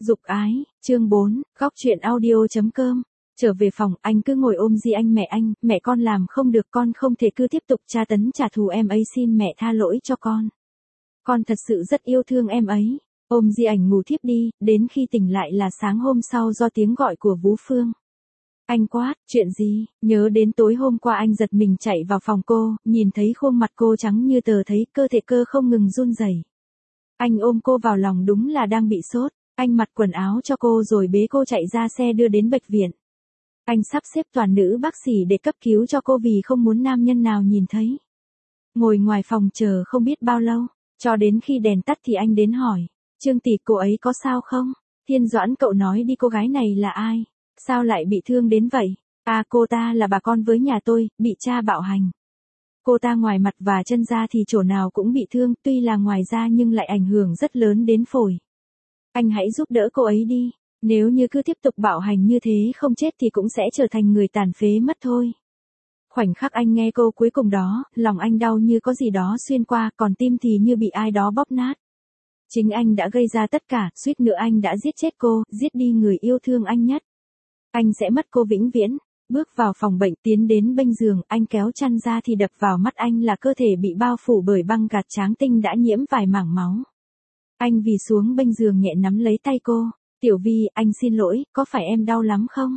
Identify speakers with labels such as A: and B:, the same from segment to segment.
A: Dục ái, chương 4, góc truyện audio.com. Trở về phòng, anh cứ ngồi ôm Di Anh, mẹ con làm không được, con không thể cứ tiếp tục tra tấn trả thù em ấy, xin mẹ tha lỗi cho con. Con thật sự rất yêu thương em ấy. Ôm Di Ảnh ngủ thiếp đi, đến khi tỉnh lại là sáng hôm sau do tiếng gọi của Vũ Phương. Anh quát, chuyện gì? Nhớ đến tối hôm qua anh giật mình chạy vào phòng cô, nhìn thấy khuôn mặt cô trắng như tờ, thấy cơ thể cơ không ngừng run rẩy. Anh ôm cô vào lòng, đúng là đang bị sốt. Anh mặc quần áo cho cô rồi bế cô chạy ra xe đưa đến bệnh viện. Anh sắp xếp toàn nữ bác sĩ để cấp cứu cho cô vì không muốn nam nhân nào nhìn thấy. Ngồi ngoài phòng chờ không biết bao lâu, cho đến khi đèn tắt thì anh đến hỏi, Trương tỷ, cô ấy có sao không? Thiên Doãn, cậu nói đi, cô gái này là ai? Sao lại bị thương đến vậy? À, cô ta là bà con với nhà tôi, bị cha bạo hành. Cô ta ngoài mặt và chân da thì chỗ nào cũng bị thương, tuy là ngoài da nhưng lại ảnh hưởng rất lớn đến phổi. Anh hãy giúp đỡ cô ấy đi, nếu như cứ tiếp tục bạo hành như thế không chết thì cũng sẽ trở thành người tàn phế mất thôi. Khoảnh khắc anh nghe câu cuối cùng đó, lòng anh đau như có gì đó xuyên qua, còn tim thì như bị ai đó bóp nát. Chính anh đã gây ra tất cả, suýt nữa anh đã giết chết cô, giết đi người yêu thương anh nhất. Anh sẽ mất cô vĩnh viễn. Bước vào phòng bệnh, tiến đến bên giường, anh kéo chăn ra thì đập vào mắt anh là cơ thể bị bao phủ bởi băng gạc trắng tinh đã nhiễm vài mảng máu. Anh vì xuống bên giường nhẹ nắm lấy tay cô. Tiểu Vi, anh xin lỗi, có phải em đau lắm không?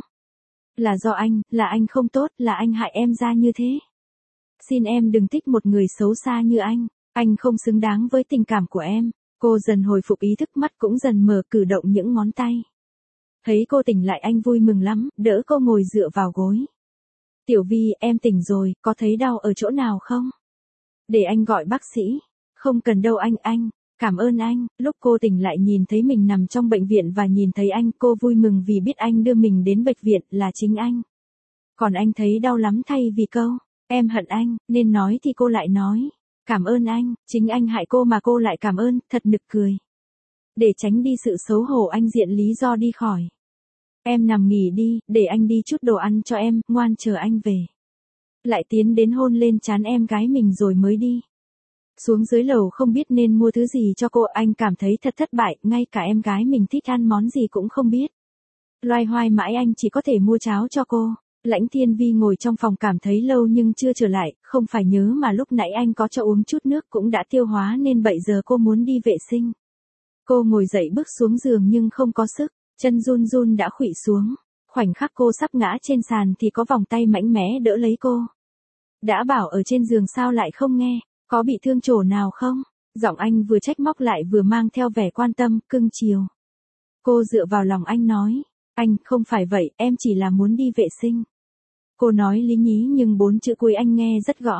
A: Là do anh, là anh không tốt, là anh hại em ra như thế. Xin em đừng thích một người xấu xa như anh không xứng đáng với tình cảm của em. Cô dần hồi phục ý thức, mắt cũng dần mở, cử động những ngón tay. Thấy cô tỉnh lại anh vui mừng lắm, đỡ cô ngồi dựa vào gối. Tiểu Vi, em tỉnh rồi, có thấy đau ở chỗ nào không? Để anh gọi bác sĩ. Không cần đâu anh, cảm ơn anh. Lúc cô tỉnh lại nhìn thấy mình nằm trong bệnh viện và nhìn thấy anh, cô vui mừng vì biết anh đưa mình đến bệnh viện là chính anh. Còn anh thấy đau lắm thay vì câu, em hận anh, nên nói thì cô lại nói, cảm ơn anh, chính anh hại cô mà cô lại cảm ơn, thật nực cười. Để tránh đi sự xấu hổ anh diện lý do đi khỏi. Em nằm nghỉ đi, để anh đi chút đồ ăn cho em, ngoan chờ anh về. Lại tiến đến hôn lên trán em gái mình rồi mới đi. Xuống dưới lầu không biết nên mua thứ gì cho cô, anh cảm thấy thật thất bại, ngay cả em gái mình thích ăn món gì cũng không biết. Loay hoay mãi anh chỉ có thể mua cháo cho cô. Lãnh Thiên Vi ngồi trong phòng cảm thấy lâu nhưng chưa trở lại, không phải nhớ mà lúc nãy anh có cho uống chút nước cũng đã tiêu hóa nên bây giờ cô muốn đi vệ sinh. Cô ngồi dậy bước xuống giường nhưng không có sức, chân run run đã khuỵu xuống. Khoảnh khắc cô sắp ngã trên sàn thì có vòng tay mạnh mẽ đỡ lấy cô. Đã bảo ở trên giường sao lại không nghe, có bị thương chỗ nào không? Giọng anh vừa trách móc lại vừa mang theo vẻ quan tâm, cưng chiều. Cô dựa vào lòng anh nói, anh, không phải vậy, em chỉ là muốn đi vệ sinh. Cô nói lý nhí nhưng 4 chữ cuối anh nghe rất rõ.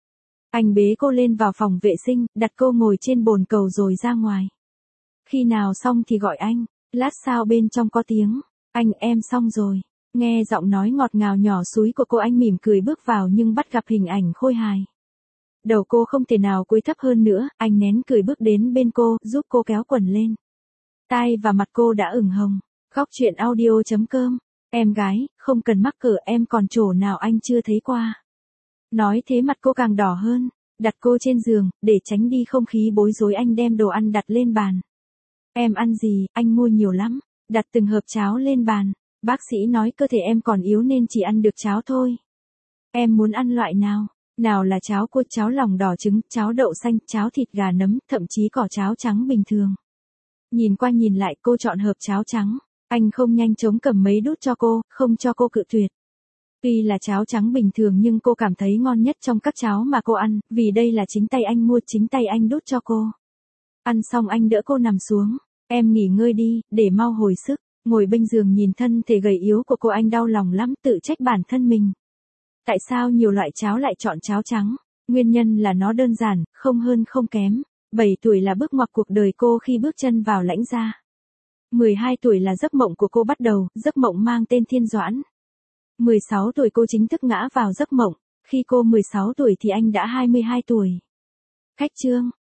A: Anh bế cô lên vào phòng vệ sinh, đặt cô ngồi trên bồn cầu rồi ra ngoài. Khi nào xong thì gọi anh, lát sau bên trong có tiếng, anh, em xong rồi. Nghe giọng nói ngọt ngào nhỏ xúi của cô anh mỉm cười bước vào nhưng bắt gặp hình ảnh khôi hài. Đầu cô không thể nào cúi thấp hơn nữa, anh nén cười bước đến bên cô, giúp cô kéo quần lên. Tai và mặt cô đã ửng hồng. Góc truyện audio.com. Em gái, không cần mắc cỡ, em còn chỗ nào anh chưa thấy qua. Nói thế mặt cô càng đỏ hơn. Đặt cô trên giường, để tránh đi không khí bối rối anh đem đồ ăn đặt lên bàn. Em ăn gì, anh mua nhiều lắm. Đặt từng hộp cháo lên bàn. Bác sĩ nói cơ thể em còn yếu nên chỉ ăn được cháo thôi. Em muốn ăn loại nào? Nào là cháo cua, cháo lòng đỏ trứng, cháo đậu xanh, cháo thịt gà nấm, thậm chí có cháo trắng bình thường. Nhìn qua nhìn lại cô chọn hộp cháo trắng. Anh không nhanh chóng cầm mấy đút cho cô, không cho cô cự tuyệt. Tuy là cháo trắng bình thường nhưng cô cảm thấy ngon nhất trong các cháo mà cô ăn, vì đây là chính tay anh mua, chính tay anh đút cho cô. Ăn xong anh đỡ cô nằm xuống. Em nghỉ ngơi đi, để mau hồi sức. Ngồi bên giường nhìn thân thể gầy yếu của cô anh đau lòng lắm, tự trách bản thân mình. Tại sao nhiều loại cháo lại chọn cháo trắng? Nguyên nhân là nó đơn giản, không hơn không kém. 7 tuổi là bước ngoặt cuộc đời cô khi bước chân vào Lãnh gia. 12 tuổi là giấc mộng của cô bắt đầu, giấc mộng mang tên Thiên Doãn. 16 tuổi cô chính thức ngã vào giấc mộng, khi cô 16 tuổi thì anh đã 22 tuổi. Khách trương,